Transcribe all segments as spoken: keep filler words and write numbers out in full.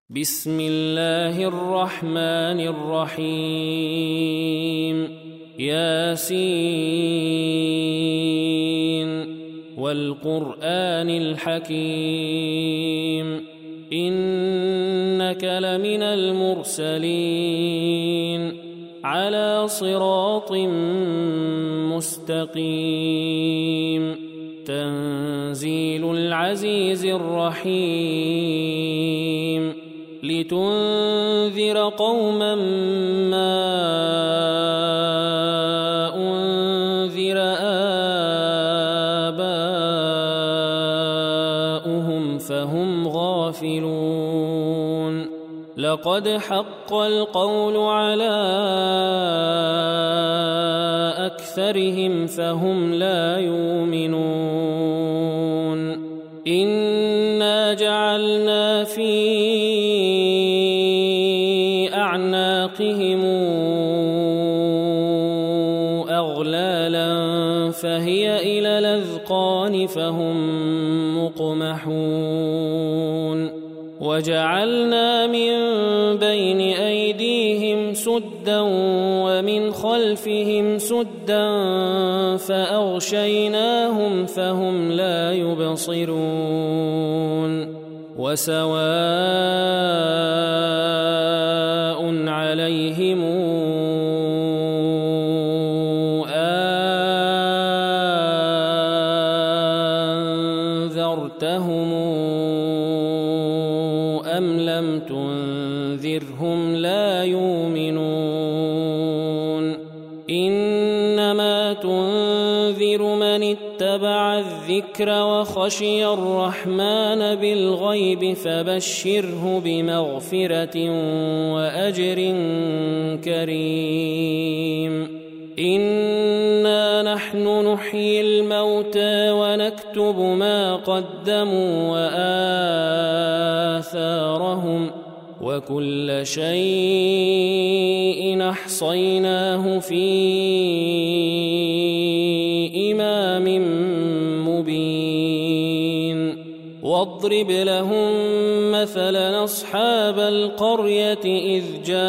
بسم الله الرحمن الرحيم ياسين والقرآن الحكيم إنك لمن المرسلين على صراط مستقيم تنزيل العزيز الرحيم لتنذر قوما ما أنذر آباؤهم فهم غافلون لقد حق القول على أكثرهم فهم لا يؤمنون إنا جعلنا في أعناقهم أغلالا فهي إلى الأذقان فهم مقمحون وجعلنا من بين أيديهم سدا ومن خلفهم سدا فأغشيناهم فهم لا يبصرون وسواء عليهم أنذرتهم أم لم تنذرهم لا يؤمنون إنما تنذر من اتبع الذكر وخشي الرحمن بالغيب فبشره بمغفرة وأجر كريم إنا نحن نحيي الموتى ونكتب ما قدموا وآثارهم وكل شيء أحصيناه في إمام مبين واضرب لهم مثلا أصحاب القرية إذ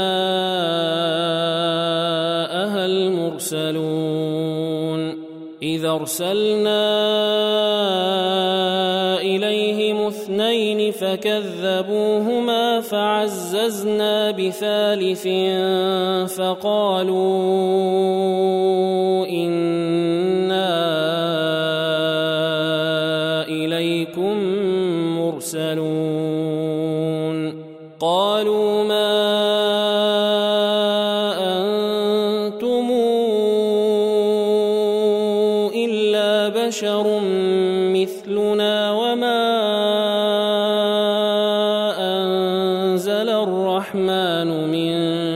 جاءها المرسلون إذ أرسلنا إليهم اثنين فكذبوهما فعززنا بثالث فقالوا إنا إليكم مرسلون قالوا ما أنتم إلا بشر مثلنا وما أنزل الرحمن من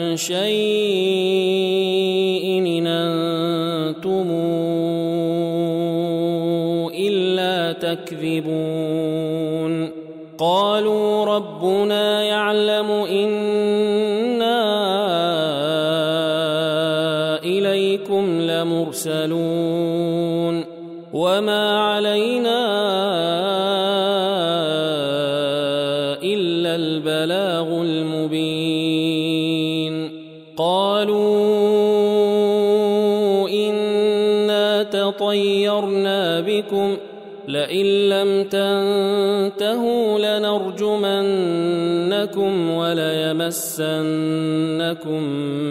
شيء إن أنتم إلا تكذبون قالوا ربنا يعلم إنا إليكم لمرسلون وما علينا إلا البلاغ المبين قالوا إنا تطيرنا بكم لئن لم تنتهوا لنرجمنكم وليمسنكم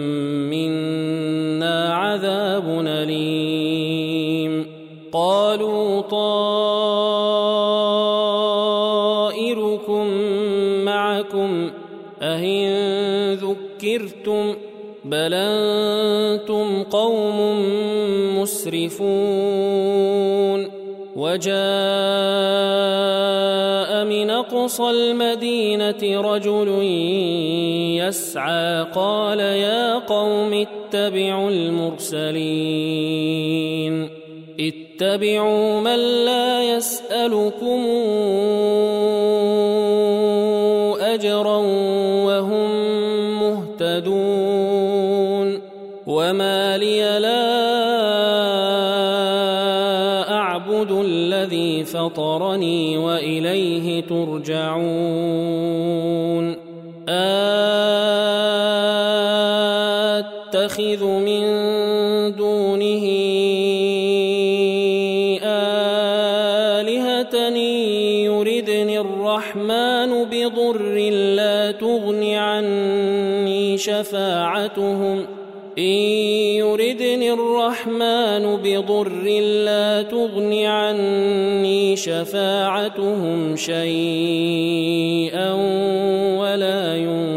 منا عذاب أليم قالوا طائركم معكم أئن ذكرتم بل أنتم قوم مسرفون وجاء من أقصى المدينة رجل يسعى قال يا قوم اتبعوا المرسلين اتبعوا من لا يسألكم أجرا وهم مهتدون وما لي لا أعبد الذي فطرني وإليه ترجعون نتخذ من دونه آلهة يردني الرحمن بضر لا تغن عني شفاعتهم إن يردني الرحمن بضر لا تغن عني شفاعتهم شيئا ولا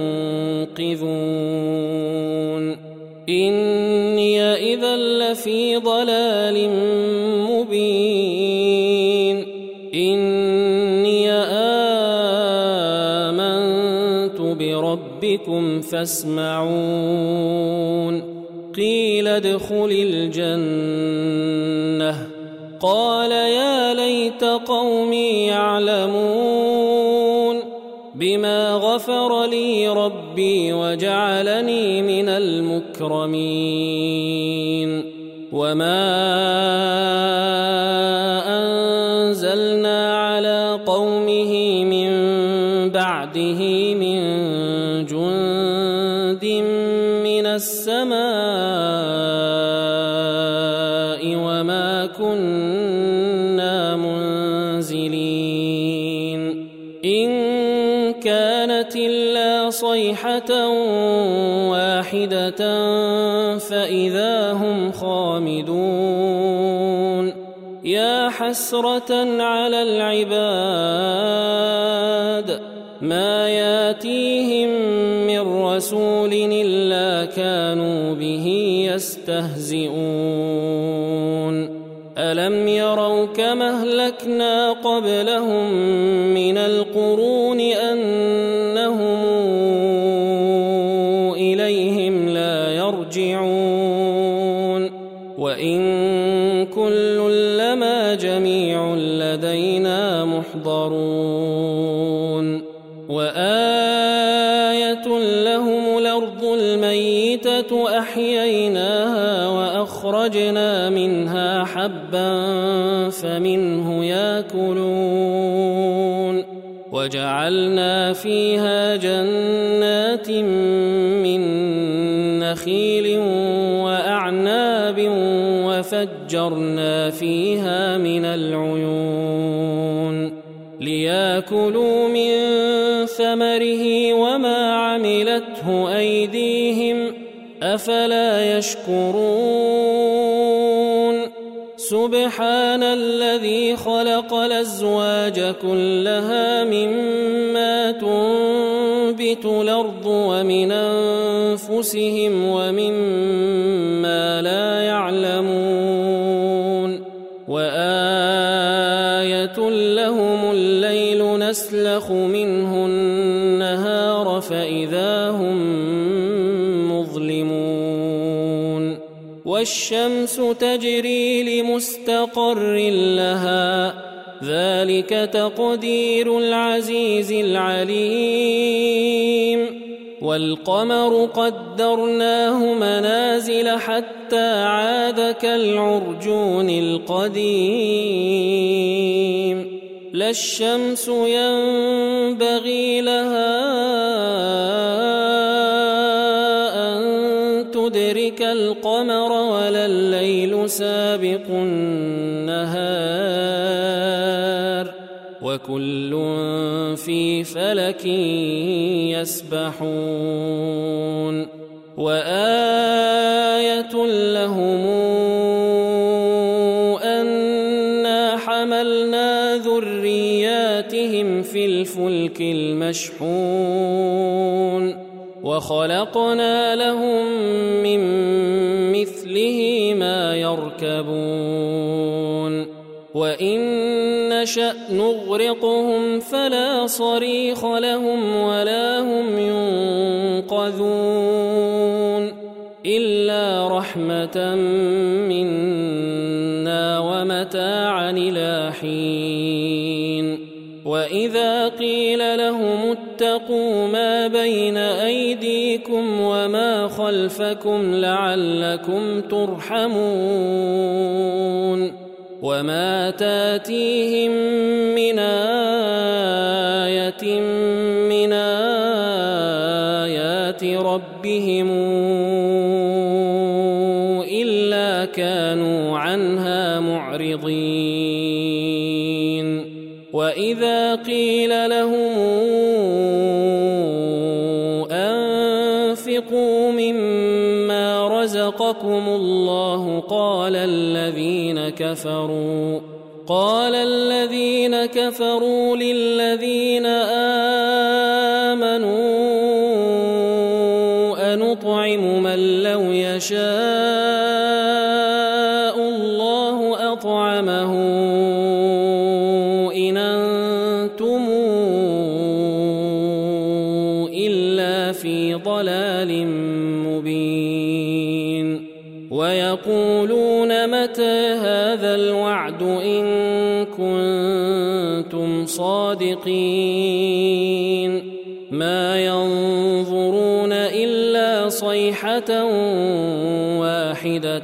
ينقذون إني إذا لفي ضلال مبين إني آمنت بربكم فاسمعون قيل ادخل الجنة قال يا ليت قومي يعلمون بما غفر لي ربي وجعلني من المكرمين وما أنزلنا على قومه من بعده من جند من السماء وما كنا منزلين إن كانت إلا صيحة واحدة فإذا هم خامدون يا حسرة على العباد ما ياتيهم من رسول إلا كانوا به يستهزئون ألم يروا كما أهلكنا قبلهم من القرون أنهم إليهم لا يرجعون وإن كل لما جميع لدينا محضرون وآية لهم الأرض الميتة أحييناها وأخرجنا منها حبا فمنه يأكلون وجعلنا فيها جنات من نخيل وأعناب وفجرنا فيها من العيون ليأكلوا من ثمره وما عملته أيديهم أفلا يشكرون سبحان الذي خلق الأزواج كلها مما تنبت الأرض ومن أنفسهم ومما لا يعلمون وآية لهم الليل نسلخ منه النهار فإذا هم مظلمون والشمس تجري لمستقر لها ذلك تقدير العزيز العليم والقمر قدرناه منازل حتى عاد كالعرجون القديم لا الشمس ينبغي لها أن تدرك القمر ولا الليل سابق النهار وكل في فلك يسبحون وآية لهم أنا حملنا ذرياتهم في الفلك المشحون وخلقنا لهم من مثله ما يركبون وإن نشأ نغرقهم فلا صريخ لهم ولا هم ينقذون إلا رحمة منا ومتاعا إلى حين وإذا قيل لهم اتقوا ما بين أيديكم وما خلفكم لعلكم ترحمون وما تاتيهم من آية من آيات ربهم صدقكم الله قال الذين كفروا قال الذين كفروا للذين آمنوا أنطعم من لو يشاء الله أطعمه إن أنتم إلا في ضلال مبين ويقولون متى هذا الوعد إن كنتم صادقين ما ينظرون إلا صيحة واحدة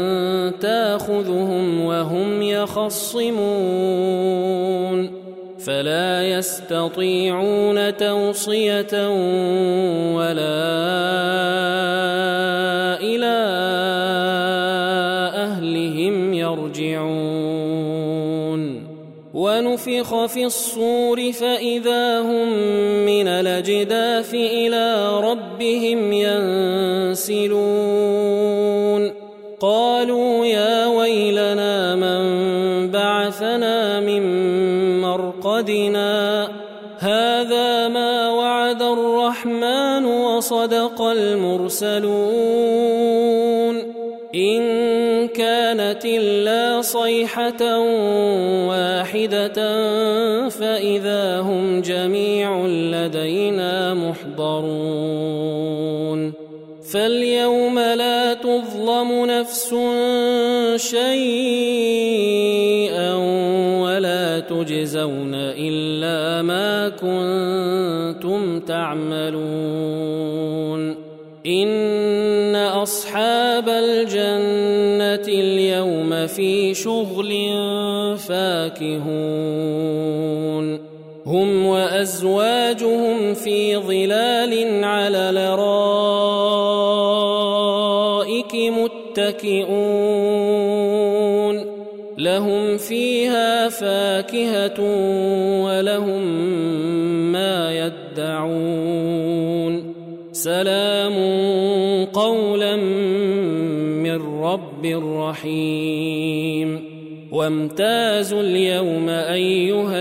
تأخذهم وهم يخصمون فلا يستطيعون توصية ولا إلى أهلهم يرجعون ونفخ في الصور فإذا هم من الأجداث إلى ربهم ينسلون قالوا يا ويلنا من بعثنا من مرقدنا هذا ما وعد الرحمن وصدق المرسلون إن كانت إلا صيحة واحدة فإذا هم جميع لدينا محضرون فاليوم لا تظلم نفس شيئا ولا تجزون إلا ما كنتم تعملون إن أصحاب الجنة اليوم في شغل فاكهون هم وأزواجهم في ظلال على الأرائك متكئون لهم فيها فاكهة ولهم ما يدعون سلام قولا من رب رحيم وامتازوا اليوم أيها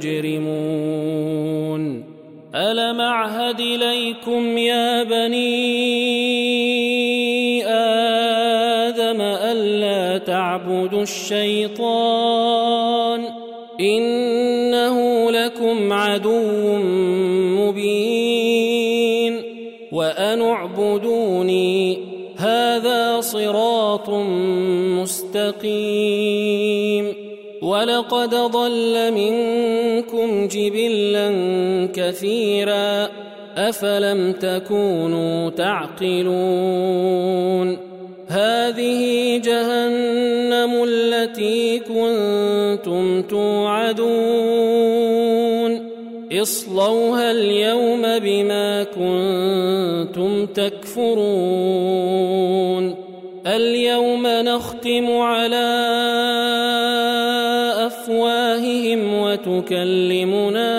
المجرمون ألم أعهد إليكم يا بني آدم ألا تعبدوا الشيطان إنه لكم عدو مبين وأن اعبدوني هذا صراط مستقيم ولقد ضل منكم جبلا كثيرا أفلم تكونوا تعقلون هذه جهنم التي كنتم توعدون اصلوها اليوم بما كنتم تكفرون اليوم نختم على أفواههم وتكلمنا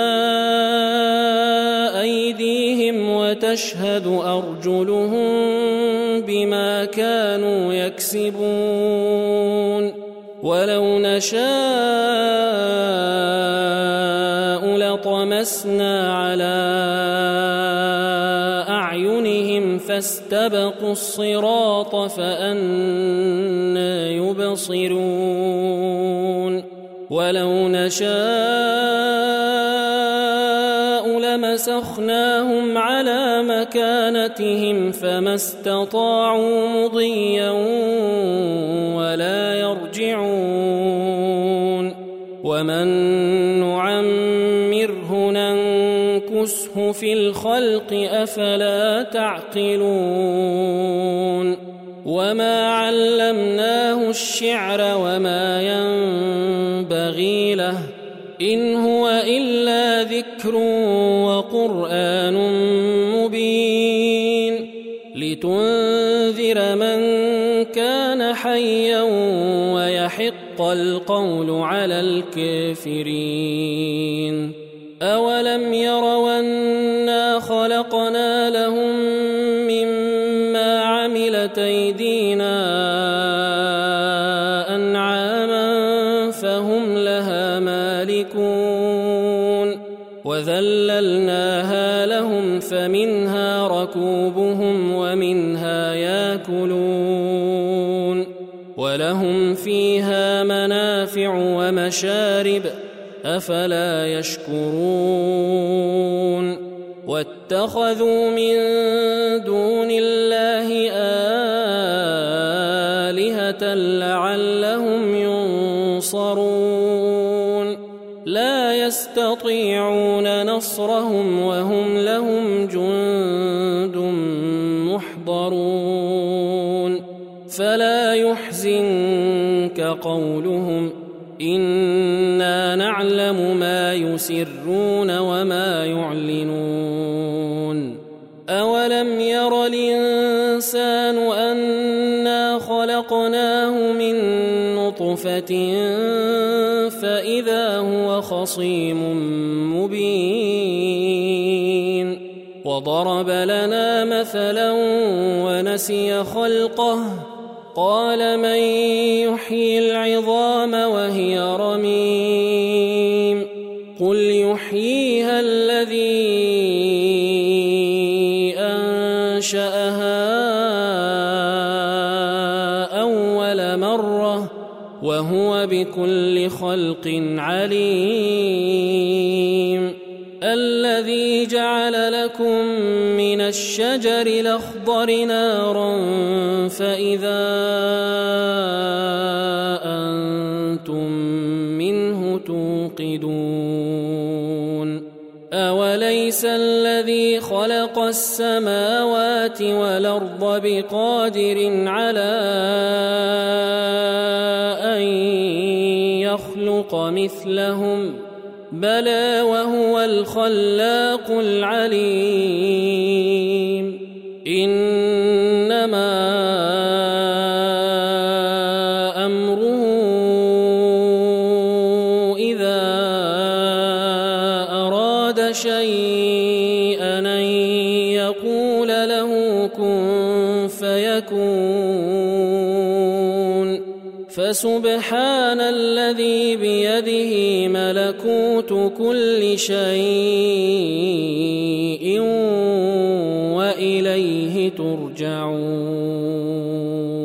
أيديهم وتشهد أرجلهم بما كانوا يكسبون ولو نشاء لطمسنا على أعينهم فاستبقوا الصراط فأنى يبصرون ولو نشاء لمسخناهم على مكانتهم فما استطاعوا مضيا ولا يرجعون ومن نعمره ننكسه في الخلق أفلا تعقلون وما علمناه الشعر وما ينبغي له إن هو إلا ذكر وقرآن مبين لتنذر من كان حيا ويحق القول على الكافرين أولم يروا أنا خلقنا لهم مما عملت أيديهم فمنها ركوبهم ومنها ياكلون ولهم فيها منافع ومشارب أفلا يشكرون واتخذوا من دون الله آلهة لعلهم ينصرون لا يستطيعون نصرهم وهم لهم جند محضرون فلا يحزنك قولهم إنا نعلم ما يسرون وما يعلنون أولم ير الإنسان أنا خلقناه من نطفة فإذا هو خصيم مبين وضرب لنا مثلا ونسي خلقه قال من يحيي العظام وهي رميم قل يحييها الذي أنشأها أول مرة وهو بكل خلق عليم الذي جعل لكم من الشجر الأخضر نارا فإذا أنتم منه توقدون أوليس الذي خلق السماوات والأرض بقادر على أن يخلق مثلهم بلى وهو الخلاق العليم إنما أمره إذا أراد شيئا أن يقول له كن فيكون فسبحان الذي بيده ملكوت كل شيء وإليه ترجعون.